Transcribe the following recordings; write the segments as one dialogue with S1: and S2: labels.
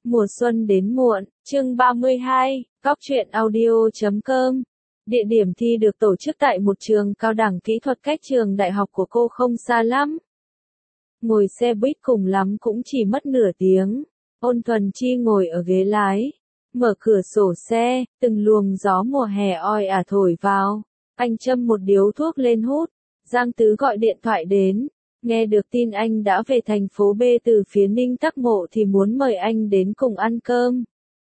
S1: Mùa xuân đến muộn, chương 32, Góc truyện audio.com. Địa điểm thi được tổ chức tại một trường cao đẳng kỹ thuật cách trường đại học của cô không xa lắm. Ngồi xe buýt cùng lắm cũng chỉ mất nửa tiếng. Ôn Thuần Chi ngồi ở ghế lái, mở cửa sổ xe, từng luồng gió mùa hè oi ả thổi vào. Anh châm một điếu thuốc lên hút. Giang Tứ gọi điện thoại đến. Nghe được tin anh đã về thành phố B từ phía Ninh Tắc Mộ thì muốn mời anh đến cùng ăn cơm.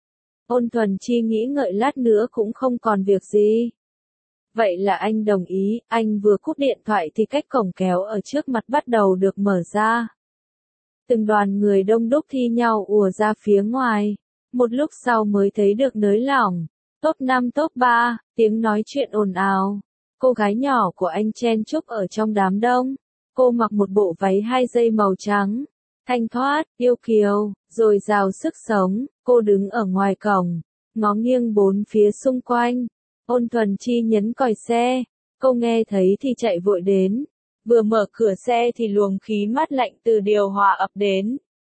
S1: Ôn Thuần Chi nghĩ ngợi lát nữa cũng không còn việc gì. Vậy là anh đồng ý, anh vừa cúp điện thoại thì cách cổng kéo ở trước mặt bắt đầu được mở ra. Từng đoàn người đông đúc thi nhau ùa ra phía ngoài. Một lúc sau mới thấy được nới lỏng. Top 5 top 3, tiếng nói chuyện ồn ào. Cô gái nhỏ của anh chen chúc ở trong đám đông. Cô mặc một bộ váy 2 dây màu trắng, thanh thoát, yêu kiều, dồi dào sức sống. Cô đứng ở ngoài cổng, ngó nghiêng bốn phía xung quanh. Ôn Thuần Chi nhấn còi xe, cô nghe thấy thì chạy vội đến. Vừa mở cửa xe thì luồng khí mát lạnh từ điều hòa ập đến.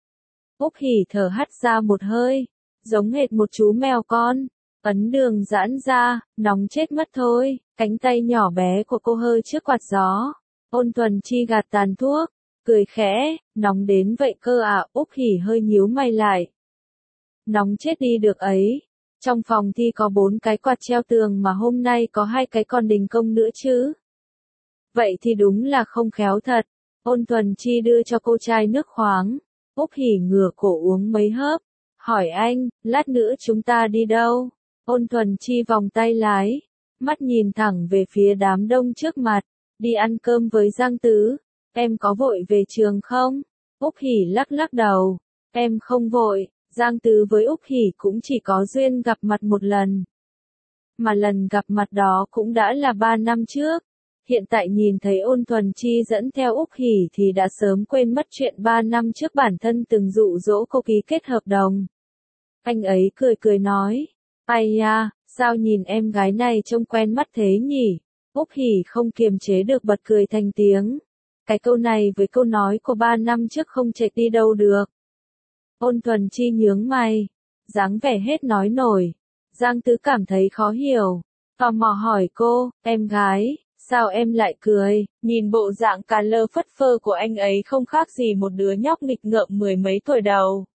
S1: Úc Hỉ thở hắt ra một hơi, giống hệt một chú mèo con. Ấn đường giãn ra, nóng chết mất thôi. Cánh tay nhỏ bé của cô hơi trước quạt gió. Ôn Thuần Chi gạt tàn thuốc, cười khẽ, nóng đến vậy cơ à? Úc Hỉ hơi nhíu mày lại. Nóng chết đi được ấy. Trong phòng thi có 4 cái quạt treo tường mà hôm nay có 2 cái còn đình công nữa chứ. Vậy thì đúng là không khéo thật. Ôn Thuần Chi đưa cho cô chai nước khoáng. Úc Hỉ ngửa cổ uống mấy hớp. Hỏi anh, lát nữa chúng ta đi đâu? Ôn Thuần Chi vòng tay lái, mắt nhìn thẳng về phía đám đông trước mặt. Đi ăn cơm với Giang Tứ. Em có vội về trường không? Úc Hỉ lắc lắc đầu. Em không vội. Giang Tứ với Úc Hỉ cũng chỉ có duyên gặp mặt một lần. Mà lần gặp mặt đó cũng đã là 3 năm trước. Hiện tại nhìn thấy Ôn Thuần Chi dẫn theo Úc Hỉ thì đã sớm quên mất chuyện 3 năm trước bản thân từng dụ dỗ cô ký kết hợp đồng. Anh ấy cười cười nói. Ai da, sao nhìn em gái này trông quen mắt thế nhỉ? Úc Hỉ không kiềm chế được bật cười thành tiếng. Cái câu này với câu nói của 3 năm trước không chệch đi đâu được. Ôn Thuần Chi nhướng mày, dáng vẻ hết nói nổi. Giang Tứ cảm thấy khó hiểu, tò mò hỏi cô, em gái, sao em lại cười? Nhìn bộ dạng cà lơ phất phơ của anh ấy không khác gì một đứa nhóc nghịch ngợm 10 mấy tuổi đầu.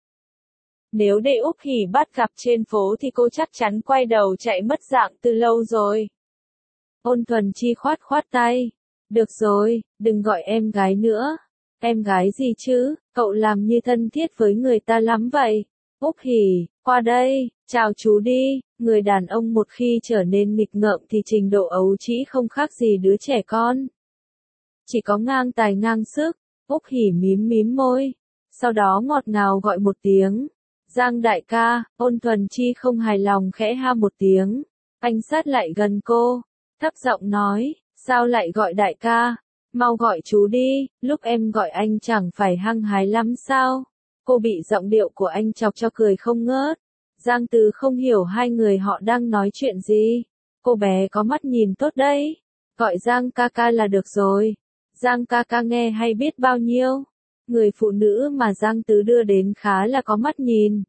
S1: Nếu để Úc Hỉ bắt gặp trên phố thì cô chắc chắn quay đầu chạy mất dạng từ lâu rồi. Ôn Thuần Chi khoát khoát tay. Được rồi, đừng gọi em gái nữa. Em gái gì chứ, cậu làm như thân thiết với người ta lắm vậy. Úc Hỉ, qua đây, chào chú đi. Người đàn ông một khi trở nên nghịch ngợm thì trình độ ấu trĩ không khác gì đứa trẻ con. Chỉ có ngang tài ngang sức. Úc Hỉ mím mím môi. Sau đó ngọt ngào gọi một tiếng. Giang đại ca. Ôn Thuần Chi không hài lòng khẽ ha một tiếng. Anh sát lại gần cô, thấp giọng nói, sao lại gọi đại ca? Mau gọi chú đi, lúc em gọi anh chẳng phải hăng hái lắm sao? Cô bị giọng điệu của anh chọc cho cười không ngớt. Giang Tứ không hiểu hai người họ đang nói chuyện gì. Cô bé có mắt nhìn tốt đấy. Gọi Giang ca ca là được rồi. Giang ca ca nghe hay biết bao nhiêu. Người phụ nữ mà Giang Tứ đưa đến khá là có mắt nhìn.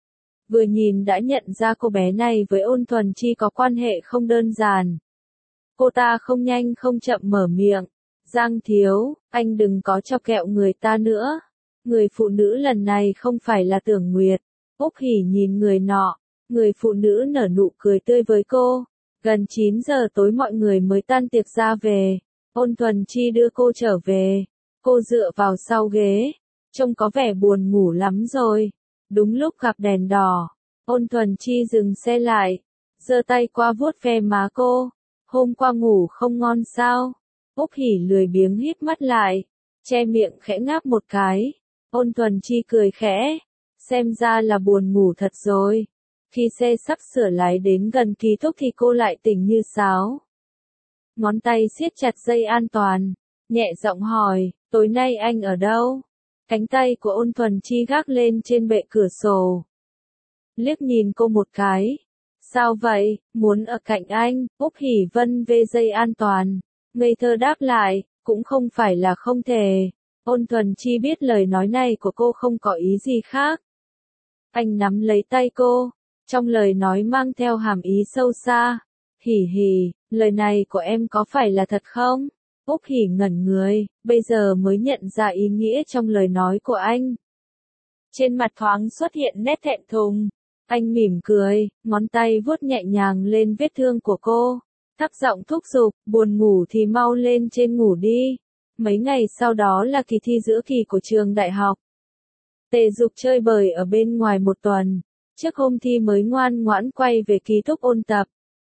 S1: Vừa nhìn đã nhận ra cô bé này với Ôn Thuần Chi có quan hệ không đơn giản. Cô ta không nhanh không chậm mở miệng. Giang thiếu, anh đừng có chọc kẹo người ta nữa. Người phụ nữ lần này không phải là Tưởng Nguyệt. Úc Hỉ nhìn người nọ. Người phụ nữ nở nụ cười tươi với cô. Gần 9 giờ tối mọi người mới tan tiệc ra về. Ôn Thuần Chi đưa cô trở về. Cô dựa vào sau ghế. Trông có vẻ buồn ngủ lắm rồi. Đúng lúc gặp đèn đỏ. Ôn Thuần Chi dừng xe lại. Giơ tay qua vuốt ve má cô. Hôm qua ngủ không ngon sao? Úc Hỉ lười biếng híp mắt lại, che miệng khẽ ngáp một cái. Ôn Thuần Chi cười khẽ, xem ra là buồn ngủ thật rồi. Khi xe sắp sửa lái đến gần ký túc thì cô lại tỉnh như sáo. Ngón tay siết chặt dây an toàn, nhẹ giọng hỏi, tối nay anh ở đâu? Cánh tay của Ôn Thuần Chi gác lên trên bệ cửa sổ. Liếc nhìn cô một cái. Sao vậy, muốn ở cạnh anh? Úc Hỉ vân vê dây an toàn. Ngây thơ đáp lại, cũng không phải là không thể. Ôn Thuần Chi biết lời nói này của cô không có ý gì khác. Anh nắm lấy tay cô, trong lời nói mang theo hàm ý sâu xa. Hỉ hỉ, lời này của em có phải là thật không? Úc Hỉ ngẩn người, bây giờ mới nhận ra ý nghĩa trong lời nói của anh. Trên mặt thoáng xuất hiện nét thẹn thùng. Anh mỉm cười, ngón tay vuốt nhẹ nhàng lên vết thương của cô. Thấp giọng thúc giục, buồn ngủ thì mau lên trên ngủ đi. Mấy ngày sau đó là kỳ thi giữa kỳ của trường đại học. Tề Dục chơi bời ở bên ngoài một tuần. Trước hôm thi mới ngoan ngoãn quay về ký túc ôn tập.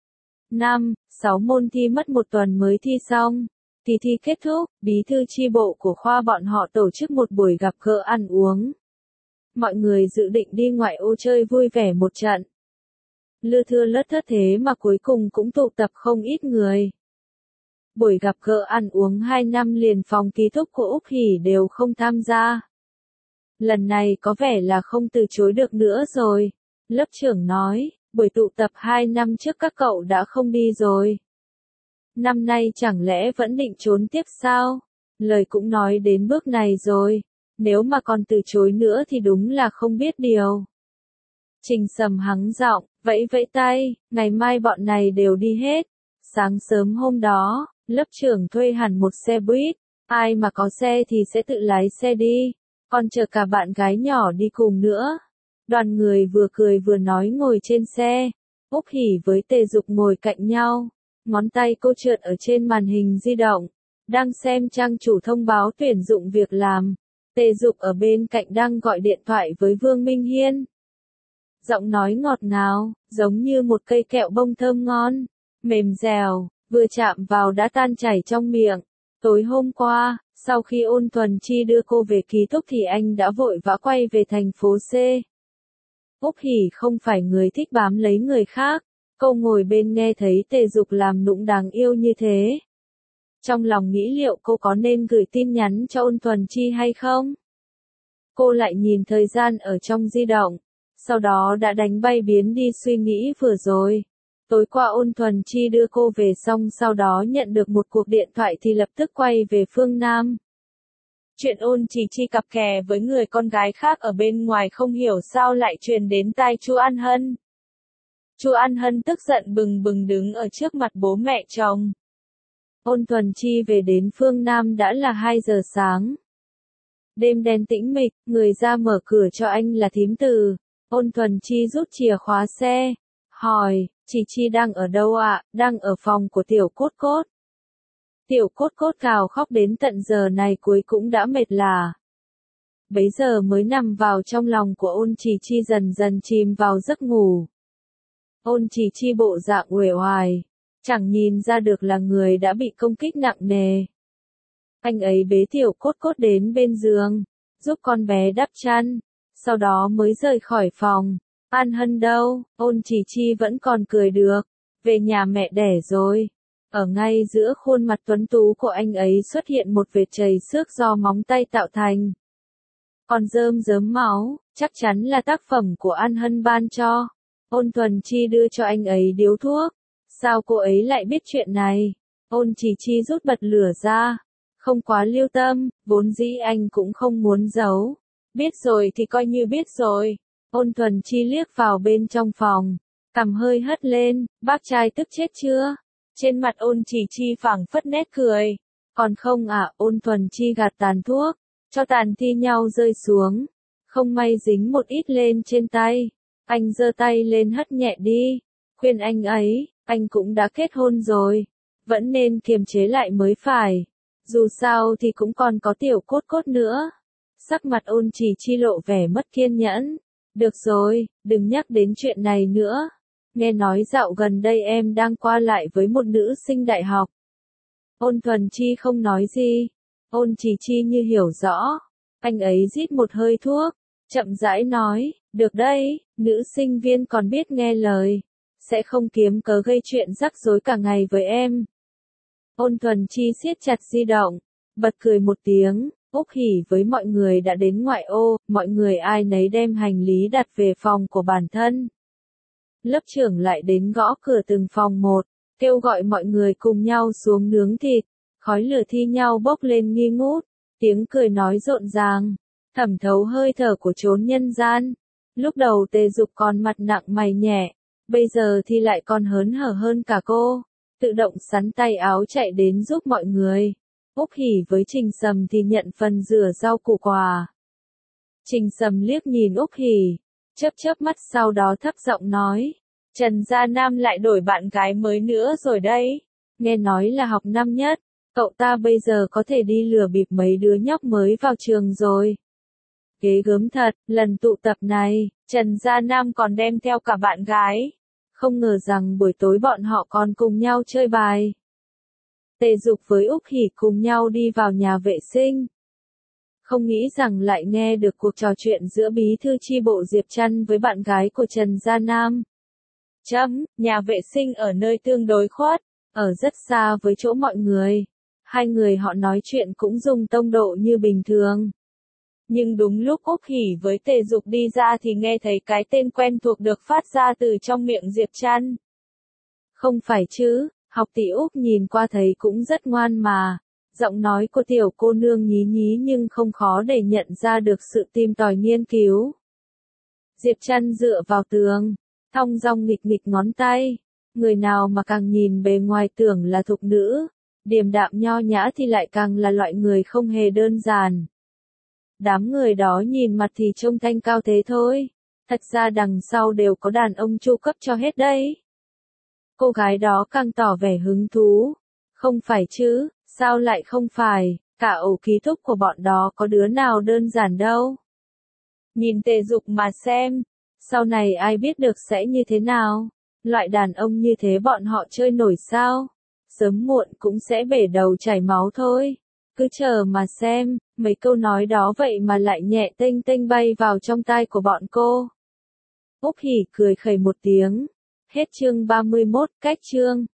S1: 6 môn thi mất một tuần mới thi xong. Kỳ thi kết thúc, bí thư chi bộ của khoa bọn họ tổ chức một buổi gặp gỡ ăn uống. Mọi người dự định đi ngoại ô chơi vui vẻ một trận. Lưa thưa lất thớt thế mà cuối cùng cũng tụ tập không ít người. Buổi gặp gỡ ăn uống 2 năm liền phòng ký túc của Úc Hỉ đều không tham gia. Lần này có vẻ là không từ chối được nữa rồi. Lớp trưởng nói, buổi tụ tập 2 năm trước các cậu đã không đi rồi. Năm nay chẳng lẽ vẫn định trốn tiếp sao? Lời cũng nói đến bước này rồi. Nếu mà còn từ chối nữa thì đúng là không biết điều. Trình Sầm hắng giọng, vẫy vẫy tay, ngày mai bọn này đều đi hết. Sáng sớm hôm đó, lớp trưởng thuê hẳn một xe buýt. Ai mà có xe thì sẽ tự lái xe đi. Còn chờ cả bạn gái nhỏ đi cùng nữa. Đoàn người vừa cười vừa nói ngồi trên xe. Úc Hỉ với Tề Dục ngồi cạnh nhau. Ngón tay cô trượt ở trên màn hình di động. Đang xem trang chủ thông báo tuyển dụng việc làm. Tề Dục ở bên cạnh đang gọi điện thoại với Vương Minh Hiên. Giọng nói ngọt ngào, giống như một cây kẹo bông thơm ngon, mềm dẻo, vừa chạm vào đã tan chảy trong miệng. Tối hôm qua, sau khi Ôn Thuần Chi đưa cô về ký túc thì anh đã vội vã quay về thành phố C. Úc Hỉ không phải người thích bám lấy người khác, cô ngồi bên nghe thấy Tề Dục làm nũng đáng yêu như thế. Trong lòng nghĩ liệu cô có nên gửi tin nhắn cho Ôn Thuần Chi hay không? Cô lại nhìn thời gian ở trong di động, sau đó đã đánh bay biến đi suy nghĩ vừa rồi. Tối qua Ôn Thuần Chi đưa cô về xong sau đó nhận được một cuộc điện thoại thì lập tức quay về phương Nam. Chuyện Ôn Chỉ Chi cặp kè với người con gái khác ở bên ngoài không hiểu sao lại truyền đến tai Chu An Hân. Chu An Hân tức giận bừng bừng đứng ở trước mặt bố mẹ chồng. Ôn Thuần Chi về đến phương Nam đã là 2 giờ sáng. Đêm đen tĩnh mịch, người ra mở cửa cho anh là thím Từ. Ôn Thuần Chi rút chìa khóa xe, hỏi, Chi Chi đang ở đâu ạ? Đang ở phòng của Tiểu Cốt Cốt. Tiểu Cốt Cốt gào khóc đến tận giờ này cuối cũng đã mệt lả. Bấy giờ mới nằm vào trong lòng của Ôn Chỉ Chi dần dần chìm vào giấc ngủ. Ôn Chỉ Chi bộ dạng uể oải, chẳng nhìn ra được là người đã bị công kích nặng nề. Anh ấy bế Tiểu Cốt Cốt đến bên giường, giúp con bé đắp chăn, sau đó mới rời khỏi phòng. An Hân đâu? Ôn Chỉ Chi vẫn còn cười được. Về nhà mẹ đẻ rồi. Ở ngay giữa khuôn mặt tuấn tú của anh ấy xuất hiện một vệt chảy xước do móng tay tạo thành. Còn rơm rớm máu, chắc chắn là tác phẩm của An Hân ban cho. Ôn Thuần Chi đưa cho anh ấy điếu thuốc. Sao cô ấy lại biết chuyện này? Ôn Chỉ Chi rút bật lửa ra. Không quá lưu tâm, vốn dĩ anh cũng không muốn giấu. Biết rồi thì coi như biết rồi. Ôn Thuần Chi liếc vào bên trong phòng. Cằm hơi hất lên, bác trai tức chết chưa? Trên mặt Ôn Chỉ Chi phảng phất nét cười. Còn không ạ, Ôn Thuần Chi gạt tàn thuốc, cho tàn thi nhau rơi xuống. Không may dính một ít lên trên tay. Anh giơ tay lên hất nhẹ đi. Khuyên anh ấy, anh cũng đã kết hôn rồi. Vẫn nên kiềm chế lại mới phải. Dù sao thì cũng còn có Tiểu Cốt Cốt nữa. Sắc mặt Ôn Chỉ Chi lộ vẻ mất kiên nhẫn. Được rồi, đừng nhắc đến chuyện này nữa. Nghe nói dạo gần đây em đang qua lại với một nữ sinh đại học. Ôn Thuần Chi không nói gì. Ôn Chỉ Chi như hiểu rõ. Anh ấy rít một hơi thuốc, chậm rãi nói, được đây, nữ sinh viên còn biết nghe lời. Sẽ không kiếm cớ gây chuyện rắc rối cả ngày với em. Ôn Thuần Chi siết chặt di động, bật cười một tiếng. Úc Hỉ với mọi người đã đến ngoại ô, mọi người ai nấy đem hành lý đặt về phòng của bản thân. Lớp trưởng lại đến gõ cửa từng phòng một, kêu gọi mọi người cùng nhau xuống nướng thịt, khói lửa thi nhau bốc lên nghi ngút, tiếng cười nói rộn ràng, thẩm thấu hơi thở của chốn nhân gian. Lúc đầu Tề Dục còn mặt nặng mày nhẹ, bây giờ thì lại còn hớn hở hơn cả cô, tự động sắn tay áo chạy đến giúp mọi người. Úc Hỉ với Trình Sầm thì nhận phần rửa rau củ quả. Trình Sầm liếc nhìn Úc Hỉ, chớp chớp mắt sau đó thấp giọng nói, Trần Gia Nam lại đổi bạn gái mới nữa rồi đấy, nghe nói là học năm nhất, cậu ta bây giờ có thể đi lừa bịp mấy đứa nhóc mới vào trường rồi. Ghê gớm thật, lần tụ tập này, Trần Gia Nam còn đem theo cả bạn gái. Không ngờ rằng buổi tối bọn họ còn cùng nhau chơi bài. Tề Dục với Úc Hỉ cùng nhau đi vào nhà vệ sinh. Không nghĩ rằng lại nghe được cuộc trò chuyện giữa bí thư chi bộ Diệp Trăn với bạn gái của Trần Gia Nam. Nhà vệ sinh ở nơi tương đối khuất, ở rất xa với chỗ mọi người. Hai người họ nói chuyện cũng dùng tông độ như bình thường. Nhưng đúng lúc Úc Hỉ với Tề Dục đi ra thì nghe thấy cái tên quen thuộc được phát ra từ trong miệng Diệp Trăn. Không phải chứ, học tỷ Úc nhìn qua thấy cũng rất ngoan mà. Giọng nói của tiểu cô nương nhí nhí nhưng không khó để nhận ra được sự tìm tòi nghiên cứu. Diệp Trăn dựa vào tường, thong dong nghịch nghịch ngón tay. Người nào mà càng nhìn bề ngoài tưởng là thục nữ, điềm đạm nho nhã thì lại càng là loại người không hề đơn giản. Đám người đó nhìn mặt thì trông thanh cao thế thôi, thật ra đằng sau đều có đàn ông chu cấp cho hết đấy. Cô gái đó càng tỏ vẻ hứng thú. Không phải chứ, sao lại không phải, cả ổ ký túc của bọn đó có đứa nào đơn giản đâu. Nhìn Tề Dục mà xem, sau này ai biết được sẽ như thế nào, loại đàn ông như thế bọn họ chơi nổi sao, sớm muộn cũng sẽ bể đầu chảy máu thôi. Cứ chờ mà xem, mấy câu nói đó vậy mà lại nhẹ tênh tênh bay vào trong tai của bọn cô. Úc Hỉ cười khẩy một tiếng. Hết chương 31, cách chương.